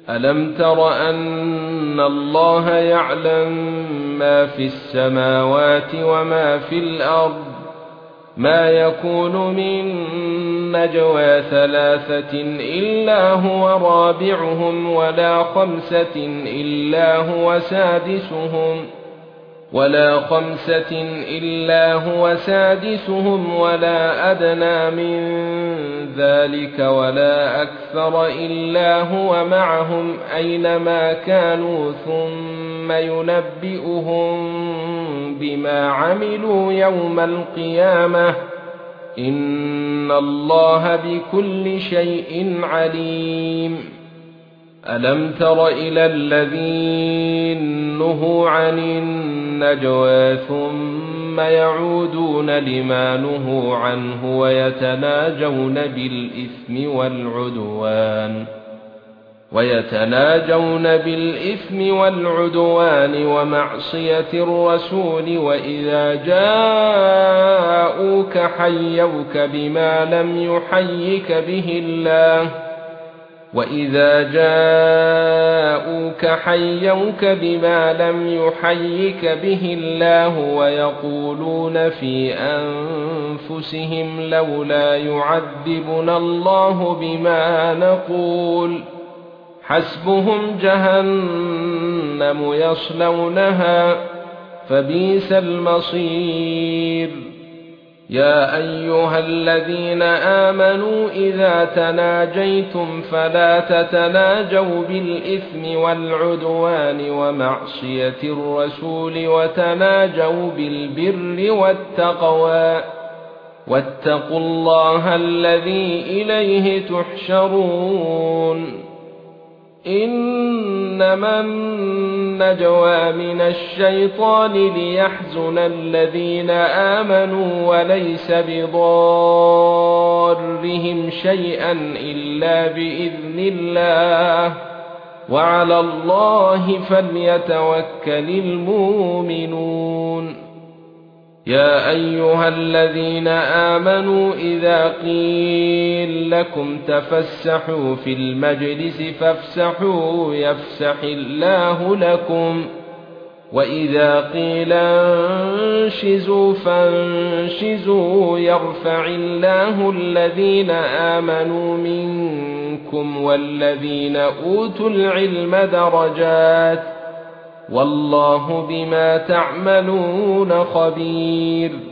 ألم تر أن الله يعلم ما في السماوات وما في الأرض ما يكون من نجوى ثلاثة إلا هو رابعهم ولا خمسة إلا هو سادسهم ولا أدنى من ذلك ولا أكثر إلا هو معهم أينما كانوا ثم ينبئهم بما عملوا يوم القيامة إن الله بكل شيء عليم. ألم تر إلى الذين نهوا عن النجوى ثم يعودون لما نهوا عنه ويتناجون بالإثم والعدوان ومعصية الرسول وإذا جاءوك حيوك بما لم يحيك به الله ويقولون في أنفسهم لولا يعذبنا الله بما نقول حسبهم جهنم يصلونها فبئس المصير. يا أيها الذين آمنوا إذا تناجيتم فلا تتناجوا بالإثم والعدوان ومعصية الرسول وتناجوا بالبر والتقوى واتقوا الله الذي إليه تحشرون. إنما النجوى من الشيطان ليحزن الذين آمنوا وليس بضارهم شيئا إلا بإذن الله وعلى الله فليتوكل المؤمنون. يا أيها الذين آمنوا إذا قيل لكم تفسحوا في المجلس فافسحوا يفسح الله لكم وإذا قيل انشزوا فانشزوا يرفع الله الذين آمنوا منكم والذين أوتوا العلم درجات والله بما تعملون خبير.